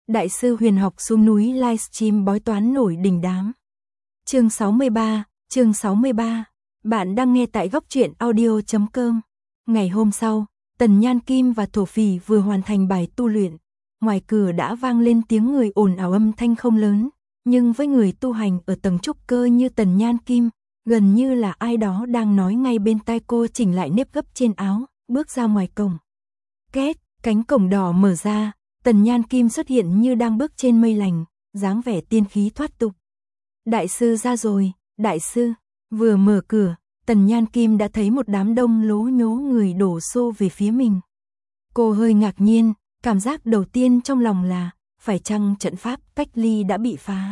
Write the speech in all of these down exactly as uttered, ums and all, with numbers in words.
Đại sư huyền học xuống núi livestream bói toán nổi đình đám. Chương sáu mươi ba, chương sáu mươi ba. Bạn đang nghe tại góc truyện audio chấm com. Ngày hôm sau, Tần Nhan Kim và Thổ Phỉ vừa hoàn thành bài tu luyện. Ngoài cửa đã vang lên tiếng người ồn ào, âm thanh không lớn, nhưng với người tu hành ở tầng trúc cơ như Tần Nhan Kim, gần như là ai đó đang nói ngay bên tai cô. Chỉnh lại nếp gấp trên áo, bước ra ngoài cổng. Két, cánh cổng đỏ mở ra, Tần Nhan Kim xuất hiện như đang bước trên mây lành, dáng vẻ tiên khí thoát tục. Đại sư ra rồi, đại sư. Vừa mở cửa, Tần Nhan Kim đã thấy một đám đông lố nhố người đổ xô về phía mình. Cô hơi ngạc nhiên, cảm giác đầu tiên trong lòng là, phải chăng trận pháp cách ly đã bị phá?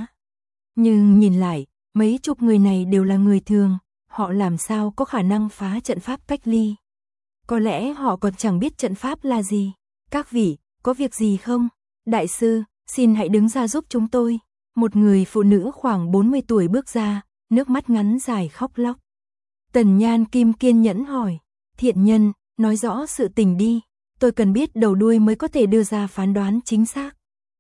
Nhưng nhìn lại, mấy chục người này đều là người thường, họ làm sao có khả năng phá trận pháp cách ly? Có lẽ họ còn chẳng biết trận pháp là gì. Các vị, có việc gì không? Đại sư, xin hãy đứng ra giúp chúng tôi. Một người phụ nữ khoảng bốn mươi tuổi bước ra, nước mắt ngắn dài khóc lóc. Tần Nhan Kim kiên nhẫn hỏi, thiện nhân, nói rõ sự tình đi, tôi cần biết đầu đuôi mới có thể đưa ra phán đoán chính xác.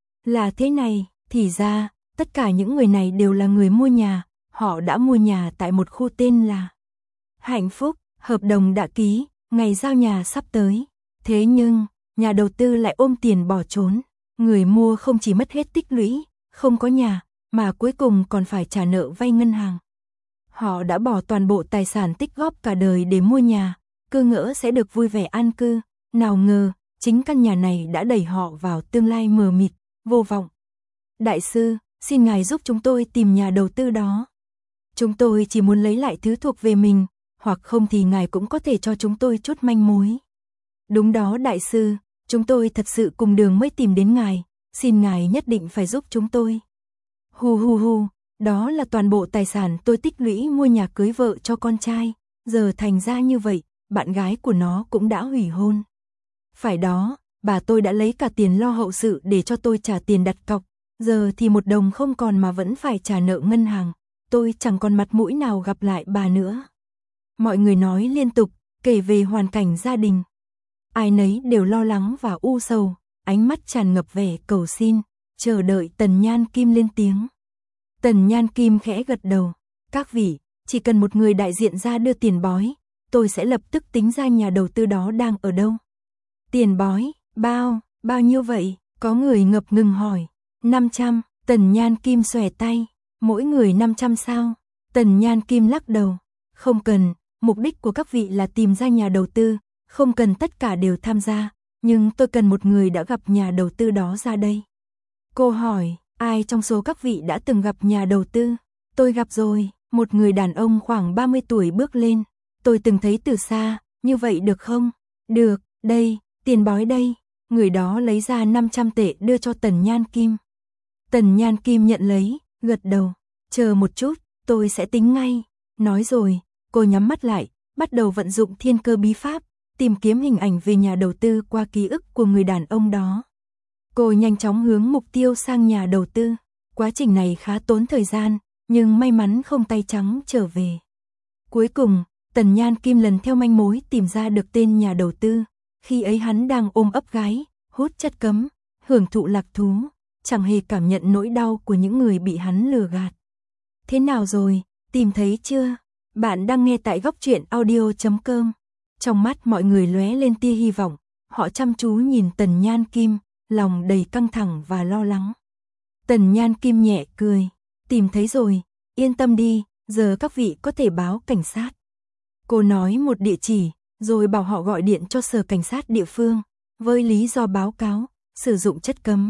Là thế này, thì ra, tất cả những người này đều là người mua nhà, họ đã mua nhà tại một khu tên là Hạnh Phúc, hợp đồng đã ký, ngày giao nhà sắp tới. Thế nhưng, nhà đầu tư lại ôm tiền bỏ trốn, người mua không chỉ mất hết tích lũy, không có nhà, mà cuối cùng còn phải trả nợ vay ngân hàng. Họ đã bỏ toàn bộ tài sản tích góp cả đời để mua nhà, cứ ngỡ sẽ được vui vẻ an cư, nào ngờ, chính căn nhà này đã đẩy họ vào tương lai mờ mịt, vô vọng. Đại sư, xin ngài giúp chúng tôi tìm nhà đầu tư đó. Chúng tôi chỉ muốn lấy lại thứ thuộc về mình, hoặc không thì ngài cũng có thể cho chúng tôi chút manh mối. Đúng đó đại sư, chúng tôi thật sự cùng đường mới tìm đến ngài, xin ngài nhất định phải giúp chúng tôi. Hu hu hu, đó là toàn bộ tài sản tôi tích lũy mua nhà cưới vợ cho con trai, giờ thành ra như vậy, bạn gái của nó cũng đã hủy hôn. Phải đó, bà tôi đã lấy cả tiền lo hậu sự để cho tôi trả tiền đặt cọc, giờ thì một đồng không còn mà vẫn phải trả nợ ngân hàng, tôi chẳng còn mặt mũi nào gặp lại bà nữa. Mọi người nói liên tục, kể về hoàn cảnh gia đình. Ai nấy đều lo lắng và u sầu, ánh mắt tràn ngập vẻ cầu xin, chờ đợi Tần Nhan Kim lên tiếng. Tần Nhan Kim khẽ gật đầu, các vị, chỉ cần một người đại diện ra đưa tiền bói, tôi sẽ lập tức tính ra nhà đầu tư đó đang ở đâu. Tiền bói, bao, bao nhiêu vậy? Có người ngập ngừng hỏi. năm trăm, Tần Nhan Kim xòe tay, mỗi người năm trăm sao? Tần Nhan Kim lắc đầu, không cần, mục đích của các vị là tìm ra nhà đầu tư, không cần tất cả đều tham gia, nhưng tôi cần một người đã gặp nhà đầu tư đó ra đây. Cô hỏi, ai trong số các vị đã từng gặp nhà đầu tư? Tôi gặp rồi, một người đàn ông khoảng ba mươi tuổi bước lên, tôi từng thấy từ xa, như vậy được không? Được, đây, tiền bói đây. Người đó lấy ra năm trăm tệ đưa cho Tần Nhan Kim. Tần Nhan Kim nhận lấy, gật đầu, chờ một chút, tôi sẽ tính ngay. Nói rồi, cô nhắm mắt lại, bắt đầu vận dụng thiên cơ bí pháp, tìm kiếm hình ảnh về nhà đầu tư qua ký ức của người đàn ông đó. Cô nhanh chóng hướng mục tiêu sang nhà đầu tư. Quá trình này khá tốn thời gian, nhưng may mắn không tay trắng trở về. Cuối cùng, Tần Nhan Kim lần theo manh mối tìm ra được tên nhà đầu tư. Khi ấy hắn đang ôm ấp gái, hút chất cấm, hưởng thụ lạc thú, chẳng hề cảm nhận nỗi đau của những người bị hắn lừa gạt. Thế nào rồi, tìm thấy chưa? Bạn đang nghe tại góc truyện audio chấm com. Trong mắt mọi người lóe lên tia hy vọng, họ chăm chú nhìn Tần Nhan Kim, lòng đầy căng thẳng và lo lắng. Tần Nhan Kim nhẹ cười, tìm thấy rồi, yên tâm đi, giờ các vị có thể báo cảnh sát. Cô nói một địa chỉ, rồi bảo họ gọi điện cho sở cảnh sát địa phương, với lý do báo cáo, sử dụng chất cấm.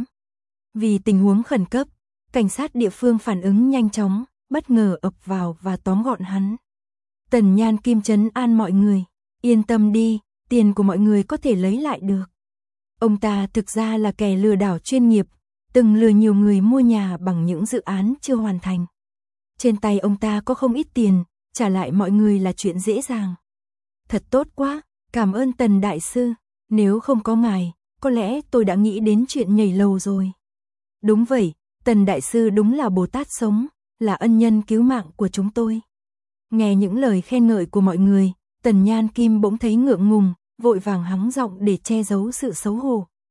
Vì tình huống khẩn cấp, cảnh sát địa phương phản ứng nhanh chóng, bất ngờ ập vào và tóm gọn hắn. Tần Nhan Kim trấn an mọi người, yên tâm đi, tiền của mọi người có thể lấy lại được. Ông ta thực ra là kẻ lừa đảo chuyên nghiệp, từng lừa nhiều người mua nhà bằng những dự án chưa hoàn thành. Trên tay ông ta có không ít tiền, trả lại mọi người là chuyện dễ dàng. Thật tốt quá, cảm ơn Tần Đại Sư, nếu không có ngài, có lẽ tôi đã nghĩ đến chuyện nhảy lầu rồi. Đúng vậy, Tần Đại Sư đúng là Bồ Tát sống, là ân nhân cứu mạng của chúng tôi. Nghe những lời khen ngợi của mọi người, Tần Nhan Kim bỗng thấy ngượng ngùng, vội vàng hắng giọng để che giấu sự xấu hổ.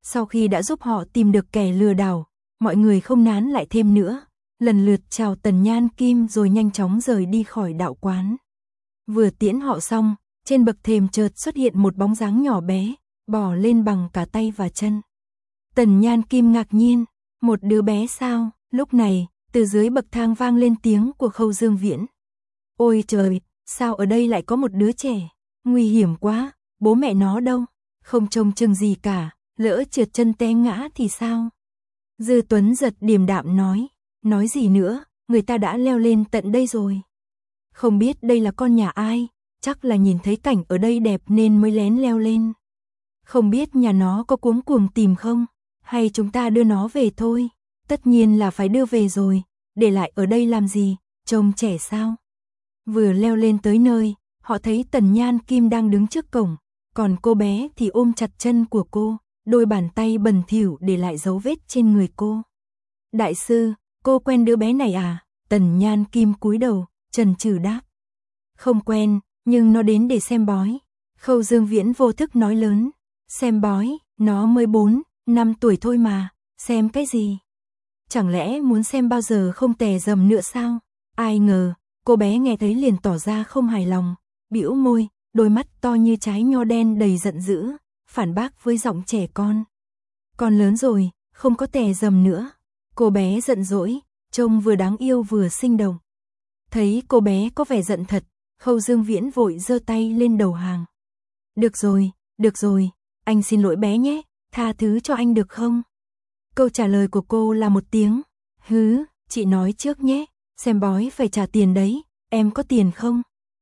Sau khi đã giúp họ tìm được kẻ lừa đảo, mọi người không nán lại thêm nữa, lần lượt chào Tần Nhan Kim rồi nhanh chóng rời đi khỏi đạo quán. Vừa tiễn họ xong, trên bậc thềm chợt xuất hiện một bóng dáng nhỏ bé, bò lên bằng cả tay và chân. Tần Nhan Kim ngạc nhiên, một đứa bé sao? Lúc này, từ dưới bậc thang vang lên tiếng của Khâu Dương Viễn. Ôi trời, sao ở đây lại có một đứa trẻ? Nguy hiểm quá, bố mẹ nó đâu? Không trông chừng gì cả, lỡ trượt chân té ngã thì sao? Dư Tuấn Giật điềm đạm nói, nói gì nữa, người ta đã leo lên tận đây rồi. Không biết đây là con nhà ai, chắc là nhìn thấy cảnh ở đây đẹp nên mới lén leo lên. Không biết nhà nó có cuống cuồng tìm không, hay chúng ta đưa nó về thôi. Tất nhiên là phải đưa về rồi, để lại ở đây làm gì, trông trẻ sao. Vừa leo lên tới nơi, họ thấy Tần Nhan Kim đang đứng trước cổng, còn cô bé thì ôm chặt chân của cô, đôi bàn tay bẩn thỉu để lại dấu vết trên người cô. Đại sư, cô quen đứa bé này à? Tần Nhan Kim cúi đầu, chần chừ đáp. Không quen, nhưng nó đến để xem bói. Khâu Dương Viễn vô thức nói lớn. Xem bói, nó mới bốn, năm tuổi thôi mà, xem cái gì? Chẳng lẽ muốn xem bao giờ không tè dầm nữa sao? Ai ngờ, cô bé nghe thấy liền tỏ ra không hài lòng, bĩu môi, đôi mắt to như trái nho đen đầy giận dữ, phản bác với giọng trẻ con. Con lớn rồi, không có tè dầm nữa. Cô bé giận dỗi, trông vừa đáng yêu vừa sinh động. Thấy cô bé có vẻ giận thật, Khâu Dương Viễn vội giơ tay lên đầu hàng. Được rồi, được rồi, anh xin lỗi bé nhé, tha thứ cho anh được không? Câu trả lời của cô là một tiếng, hứ, chị nói trước nhé, xem bói phải trả tiền đấy, em có tiền không?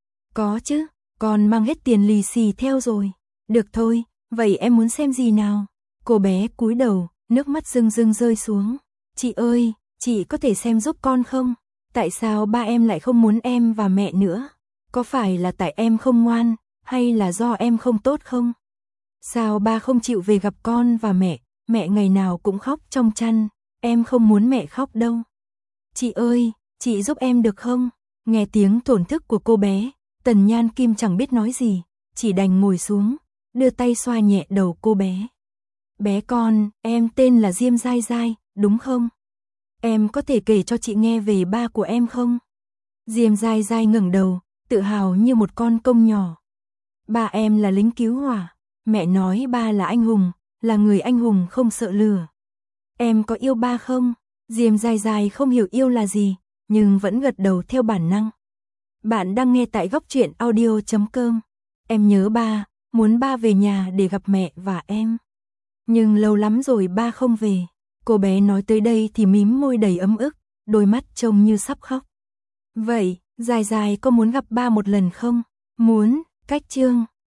Có chứ, con mang hết tiền lì xì theo rồi. Được thôi, vậy em muốn xem gì nào? Cô bé cúi đầu, nước mắt rưng rưng rơi xuống. Chị ơi, chị có thể xem giúp con không? Tại sao ba em lại không muốn em và mẹ nữa? Có phải là tại em không ngoan, hay là do em không tốt không? Sao ba không chịu về gặp con và mẹ, mẹ ngày nào cũng khóc trong chăn, em không muốn mẹ khóc đâu. Chị ơi, chị giúp em được không? Nghe tiếng thổn thức của cô bé, Tần Nhan Kim chẳng biết nói gì, chỉ đành ngồi xuống, đưa tay xoa nhẹ đầu cô bé. Bé con, em tên là Diêm Giai Giai, đúng không? Em có thể kể cho chị nghe về ba của em không? Diêm Giai Giai ngẩng đầu, tự hào như một con công nhỏ. Ba em là lính cứu hỏa, mẹ nói ba là anh hùng, là người anh hùng không sợ lửa. Em có yêu ba không? Diêm Giai Giai không hiểu yêu là gì, nhưng vẫn gật đầu theo bản năng. Bạn đang nghe tại góc truyện audio chấm com. Em nhớ ba, muốn ba về nhà để gặp mẹ và em. Nhưng lâu lắm rồi ba không về. Cô bé nói tới đây thì mím môi đầy ấm ức, đôi mắt trông như sắp khóc. Vậy, Giai Giai có muốn gặp ba một lần không? Muốn, cách chương.